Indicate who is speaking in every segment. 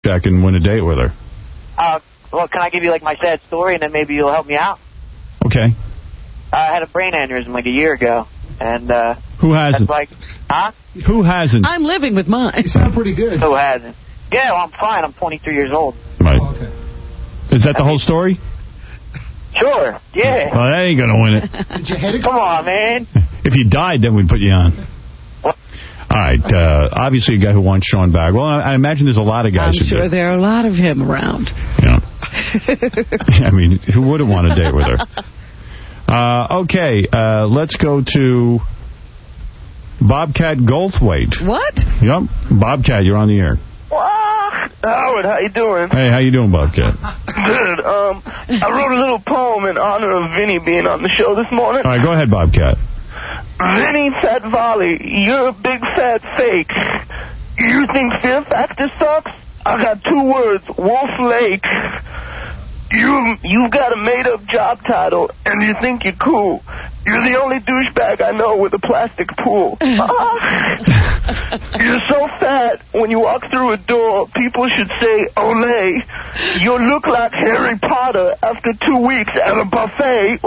Speaker 1: I can win a date with her.
Speaker 2: Well, can I give you, like, my sad story, and then maybe you'll help me out?
Speaker 1: Okay.
Speaker 2: I had a brain aneurysm, like, a year ago, and,
Speaker 1: Who hasn't?
Speaker 2: That's like, huh?
Speaker 1: Who hasn't?
Speaker 3: I'm living with mine.
Speaker 4: You sound pretty good.
Speaker 2: Who hasn't? Yeah, well, I'm fine. I'm 23 years old.
Speaker 1: Right.
Speaker 4: Oh, okay.
Speaker 1: Is that the whole story?
Speaker 2: Sure, yeah.
Speaker 1: Well, that ain't going to win it.
Speaker 4: Did you head it?
Speaker 2: Come on, man.
Speaker 1: If you died, then we'd put you on.
Speaker 2: What?
Speaker 1: All right. Obviously, a guy who wants Sean back. Well, I imagine there's a lot of guys
Speaker 3: I'm sure there are a lot of him around.
Speaker 1: Yeah. I mean, who wouldn't want to date with her? Okay, let's go to Bobcat Goldthwait.
Speaker 3: What?
Speaker 1: Yep. Bobcat, you're on the air.
Speaker 5: Howard, how you doing?
Speaker 1: Hey, how you doing, Bobcat?
Speaker 5: Good. I wrote a little poem in honor of Vinny being on the show this morning.
Speaker 1: All right, go ahead, Bobcat.
Speaker 5: Vinny Fat Volley, you're a big fat fake. You think Fear Factor sucks? I got 2 words, Wolf Lake. You've got a made-up job title, and you think you're cool. You're the only douchebag I know with a plastic pool. You're so fat, when you walk through a door, people should say, Olay. You look like Harry Potter after 2 weeks at a buffet.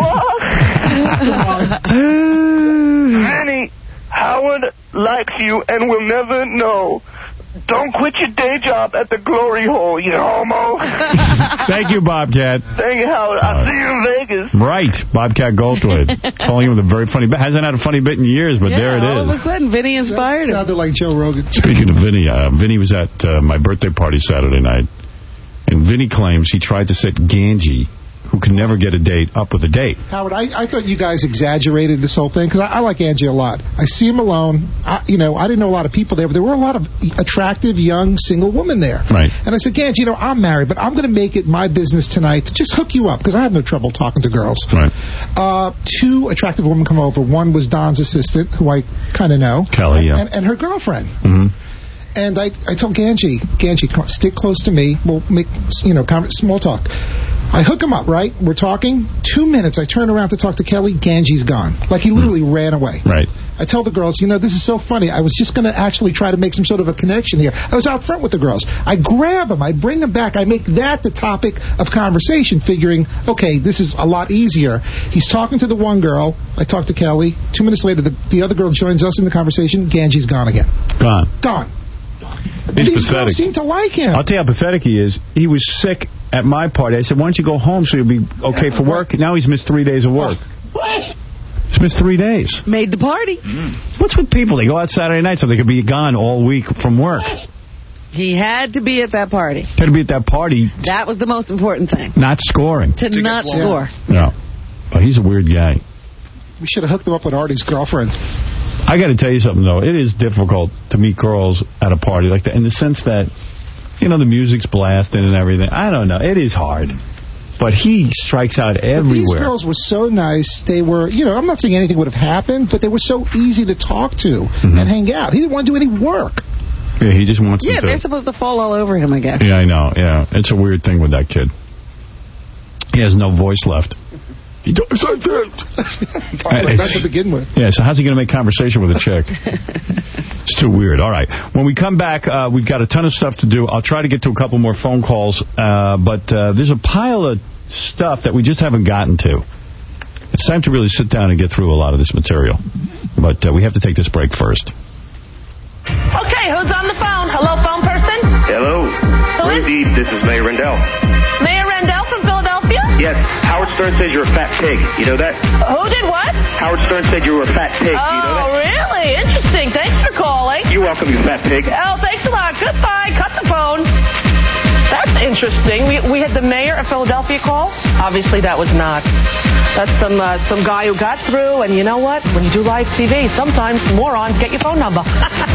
Speaker 5: Vinny, Howard likes you and will never know. Don't quit your day job at the glory hole, you homo.
Speaker 1: Thank you, Bobcat.
Speaker 5: Thank you, Howard. I'll see you in Vegas.
Speaker 1: Right, Bobcat Goldthwait. Calling him with a very funny bit. Hasn't had a funny bit in years, but there it is.
Speaker 3: All of a sudden, Vinny inspired him.
Speaker 4: Sounded like Joe Rogan.
Speaker 1: Speaking of Vinny, Vinny was at my birthday party Saturday night, and Vinny claims he tried to set Ganji, who can never get a date, up with a date.
Speaker 4: Howard, I thought you guys exaggerated this whole thing, because I like Angie a lot. I see him alone. I didn't know a lot of people there, but there were a lot of attractive, young, single women there.
Speaker 1: Right.
Speaker 4: And I said, Ganji, I'm married, but I'm going to make it my business tonight to just hook you up, because I have no trouble talking to girls.
Speaker 1: Right.
Speaker 4: 2 attractive women come over. One was Don's assistant, who I kind of know.
Speaker 1: Kelly, yeah.
Speaker 4: And her girlfriend.
Speaker 1: Mm-hmm.
Speaker 4: And I told Ganji, come on, stick close to me. We'll make, small talk. I hook him up, right? We're talking. 2 minutes, I turn around to talk to Kelly. Ganji's gone. Like he literally ran away.
Speaker 1: Right.
Speaker 4: I tell the girls, this is so funny. I was just going to actually try to make some sort of a connection here. I was out front with the girls. I grab him. I bring him back. I make that the topic of conversation, figuring, okay, this is a lot easier. He's talking to the one girl. I talk to Kelly. 2 minutes later, the other girl joins us in the conversation. Ganji's gone again.
Speaker 1: Gone.
Speaker 4: These
Speaker 1: pathetic.
Speaker 4: girls seem to like him.
Speaker 1: I'll tell you how pathetic he is. He was sick at my party. I said, why don't you go home so you'll be okay for work? Now he's missed 3 days of work.
Speaker 3: What?
Speaker 1: He's missed 3 days.
Speaker 3: Made the party.
Speaker 1: What's with people? They go out Saturday night so they could be gone all week from work.
Speaker 3: He had to be at that party.
Speaker 1: Had to be at that party.
Speaker 3: That was the most important thing.
Speaker 1: Not scoring.
Speaker 3: To not score.
Speaker 1: No. Oh, he's a weird guy.
Speaker 4: We should have hooked him up with Artie's girlfriend.
Speaker 1: I got to tell you something, though. It is difficult to meet girls at a party like that, in the sense that, the music's blasting and everything. I don't know. It is hard. But he strikes out everywhere.
Speaker 4: But these girls were so nice. They were, I'm not saying anything would have happened, but they were so easy to talk to and hang out. He didn't want to do any work.
Speaker 1: Yeah, he just wants them to.
Speaker 3: They're supposed to fall all over him, I guess.
Speaker 1: Yeah, I know. Yeah, it's a weird thing with that kid. He has no voice left. He does like that.
Speaker 4: Not to begin with.
Speaker 1: Yeah, so how's he going to make conversation with a chick? It's too weird. All right. When we come back, we've got a ton of stuff to do. I'll try to get to a couple more phone calls, but there's a pile of stuff that we just haven't gotten to. It's time to really sit down and get through a lot of this material. But we have to take this break first.
Speaker 6: Okay, who's on the phone? Hello, phone person?
Speaker 7: Hello. Indeed, this is Mayor Rendell.
Speaker 6: Mayor Rendell from Philadelphia?
Speaker 7: Yes, Howard Stern says you're a fat pig. You know that?
Speaker 6: Who did what?
Speaker 7: Howard Stern said you were a fat pig. You know that?
Speaker 6: Oh, really? Interesting. Thanks for calling.
Speaker 7: You're welcome, you fat pig.
Speaker 6: Oh, thanks a lot. Goodbye. Cut the phone. That's interesting. We had the mayor of Philadelphia call. Obviously, that was not. That's some guy who got through, and you know what? When you do live TV, sometimes morons get your phone number.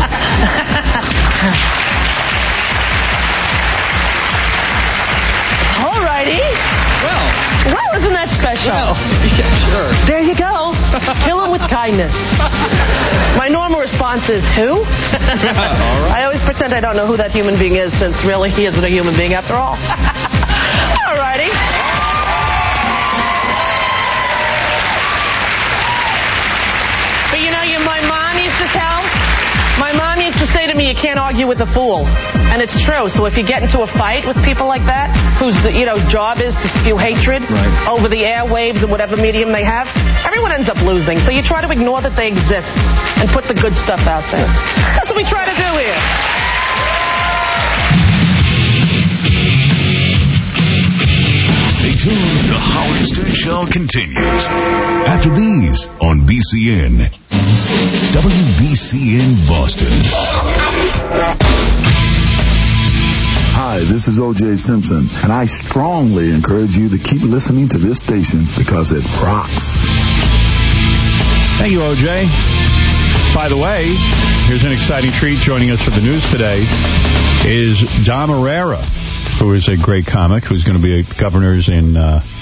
Speaker 6: All righty. Well, isn't that special?
Speaker 8: Well, yeah, sure.
Speaker 6: There you go. Kill him with kindness. My normal response is, who?
Speaker 8: All right.
Speaker 6: I always pretend I don't know who that human being is, since really he isn't a human being after all. All righty. But my mom used to say to me, you can't argue with a fool. And it's true. So if you get into a fight with people like that, whose job is to spew hatred over the airwaves and whatever medium they have, everyone ends up losing. So you try to ignore that they exist and put the good stuff out there. That's what we try to do here.
Speaker 9: Stay tuned. The Howard Stern Show continues after these on BCN. WBCN Boston.
Speaker 10: Hi, this is O.J. Simpson, and I strongly encourage you to keep listening to this station because it rocks.
Speaker 1: Thank you, O.J. By the way, here's an exciting treat. Joining us for the news today is Dom Herrera, who is a great comic, who's going to be at Governor's in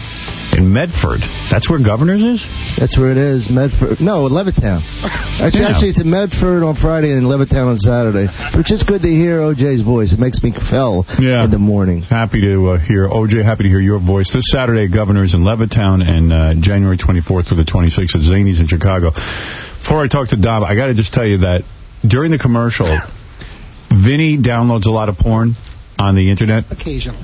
Speaker 1: Medford. That's where Governor's is?
Speaker 11: That's where it is, Medford. No, Levittown. Actually, it's in Medford on Friday and Levittown on Saturday. But it's just good to hear O.J.'s voice. It makes me fell in the morning.
Speaker 1: Happy to hear O.J., happy to hear your voice. This Saturday at Governor's in Levittown and January 24th through the 26th at Zanies in Chicago. Before I talk to Dom, I got to just tell you that during the commercial, Vinny downloads a lot of porn on the internet.
Speaker 4: Occasionally.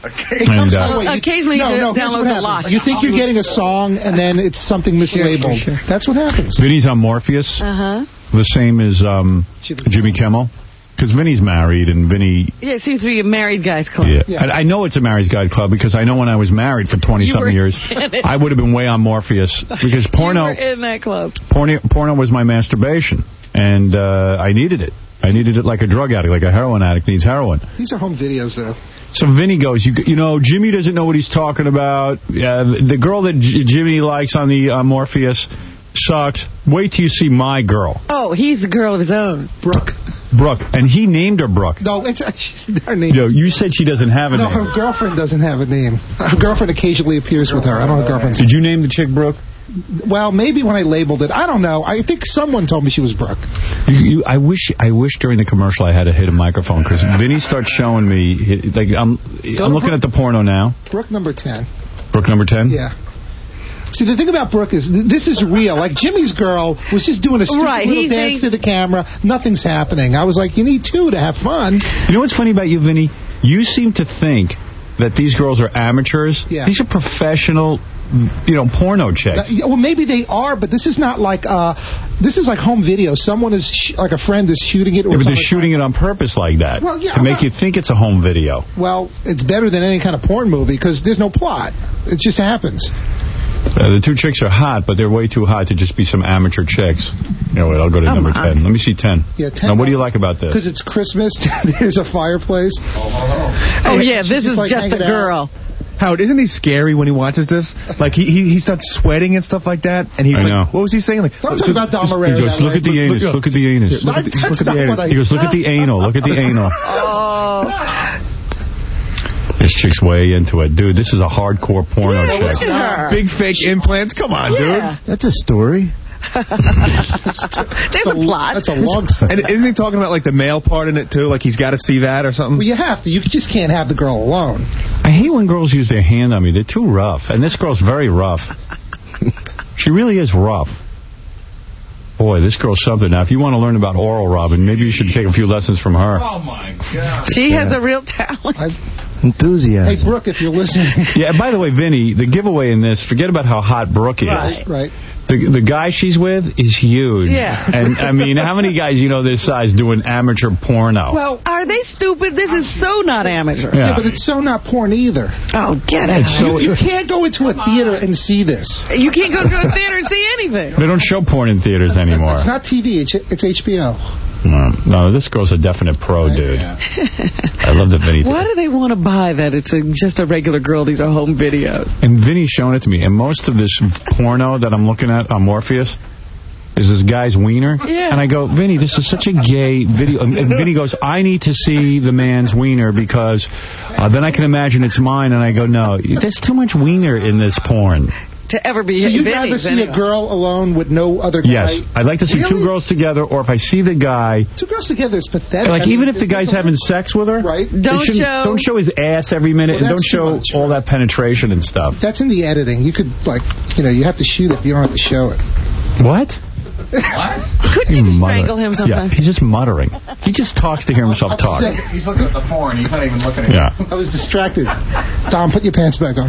Speaker 3: Occasionally downloads a lot.
Speaker 4: You think you're getting a song, and then it's something mislabeled. Sure. That's what happens.
Speaker 1: Vinny's on Morpheus. The same as Jimmy Kimmel. Because Vinny's married, and Vinny...
Speaker 3: Yeah, it seems to be a married guy's club.
Speaker 1: Yeah. I know it's a married guy club, because I know when I was married for 20-something years, I would have been way on Morpheus. Because porno...
Speaker 3: You were in that club.
Speaker 1: Porno was my masturbation, and I needed it. I needed it like a drug addict, like a heroin addict needs heroin.
Speaker 4: These are home videos, though.
Speaker 1: So Vinny goes, Jimmy doesn't know what he's talking about. The girl that Jimmy likes on the Morpheus sucks. Wait till you see my girl.
Speaker 3: Oh, he's a girl of his own.
Speaker 4: Brooke.
Speaker 1: And he named her Brooke.
Speaker 4: No, she's her name.
Speaker 1: You said she doesn't have a name.
Speaker 4: No, her girlfriend doesn't have a name. Her girlfriend occasionally appears with her. I don't have a girlfriend.
Speaker 1: Did you name the chick Brooke?
Speaker 4: Well, maybe when I labeled it. I don't know. I think someone told me she was Brooke.
Speaker 1: I wish during the commercial I had to hit a microphone, because Vinny starts showing me, like, I'm looking at the porno now.
Speaker 4: Brooke number 10.
Speaker 1: Brooke number 10?
Speaker 4: Yeah. See, the thing about Brooke is, this is real. Like, Jimmy's girl was just doing a stupid little dance to the camera. Nothing's happening. I was like, you need two to have fun.
Speaker 1: You know what's funny about you, Vinny? You seem to think that these girls are amateurs.
Speaker 4: Yeah.
Speaker 1: These are professional, porno chicks.
Speaker 4: Well, maybe they are, but this is not like, this is like home video. Someone is, like a friend is shooting it. Or
Speaker 1: but they're shooting it on purpose like that.
Speaker 4: Well, yeah,
Speaker 1: to make you think it's a home video.
Speaker 4: Well, it's better than any kind of porn movie, because there's no plot. It just happens.
Speaker 1: The two chicks are hot, but they're way too hot to just be some amateur chicks. Wait, I'll go to number 10. Let me see 10.
Speaker 4: Yeah, 10.
Speaker 1: Now, what do you like about this?
Speaker 4: Because it's Christmas. There's a fireplace.
Speaker 3: Oh, yeah, this is just a girl.
Speaker 12: Howard, isn't he scary when he watches this? Like, he starts sweating and stuff like that, and he's like, what was he saying? Like,
Speaker 4: I'm talking about Dom Herrera.
Speaker 1: He goes, look at the anus, look at the anus. Look at the anus. He goes, look at the anal, look at the anal. This chick's way into it. Dude, this is a hardcore porno chick.
Speaker 3: Look at her.
Speaker 12: Big fake implants. Come on, dude.
Speaker 11: That's a story.
Speaker 3: There's a plot.
Speaker 4: That's a long story.
Speaker 12: And isn't he talking about, like, the male part in it, too? Like, he's got to see that or something?
Speaker 4: Well, you have to. You just can't have the girl alone.
Speaker 1: I hate when girls use their hand on me. They're too rough. And this girl's very rough. She really is rough. Boy, this girl's something. Now, if you want to learn about oral, Robin, maybe you should take a few lessons from her.
Speaker 12: Oh, my God.
Speaker 3: She has a real talent.
Speaker 11: Enthusiasm.
Speaker 4: Hey, Brooke, if you're listening.
Speaker 1: Yeah, by the way, Vinny, the giveaway in this, forget about how hot Brooke is.
Speaker 4: Right.
Speaker 1: The guy she's with is huge.
Speaker 3: Yeah.
Speaker 1: And, I mean, how many guys you know this size doing amateur porno?
Speaker 3: Well, are they stupid? This is so not amateur.
Speaker 4: Yeah, but it's so not porn either.
Speaker 3: Oh, get it.
Speaker 4: You can't go into a theater and see this.
Speaker 3: You can't go to a theater and see anything.
Speaker 1: They don't show porn in theaters anymore.
Speaker 4: It's not TV. It's HBO.
Speaker 1: No, this girl's a definite pro, dude. I love that Vinny.
Speaker 3: Why do they want to buy that? It's just a regular girl. These are home videos.
Speaker 1: And Vinny's showing it to me. And most of this porno that I'm looking at on Morpheus is this guy's wiener.
Speaker 3: Yeah.
Speaker 1: And I go, Vinny, this is such a gay video. And Vinny goes, I need to see the man's wiener because then I can imagine it's mine. And I go, no, there's too much wiener in this porn.
Speaker 3: To ever be
Speaker 4: So you'd rather see a girl alone with no other guy?
Speaker 1: Yes. I'd like to see two girls together, or if I see the guy...
Speaker 4: Two girls together is pathetic.
Speaker 1: Like, even if the guy's having sex with her...
Speaker 4: Right.
Speaker 3: Don't
Speaker 1: show his ass every minute, and don't show all that penetration and stuff.
Speaker 4: That's in the editing. You could, you have to shoot it. You don't have to show it.
Speaker 1: What?
Speaker 3: Couldn't you just strangle him sometime?
Speaker 1: Yeah, he's just muttering. He just talks to hear himself talk.
Speaker 12: He's looking at the porn. He's not even looking at
Speaker 1: Yeah.
Speaker 4: I was distracted. Dom, put your pants back on.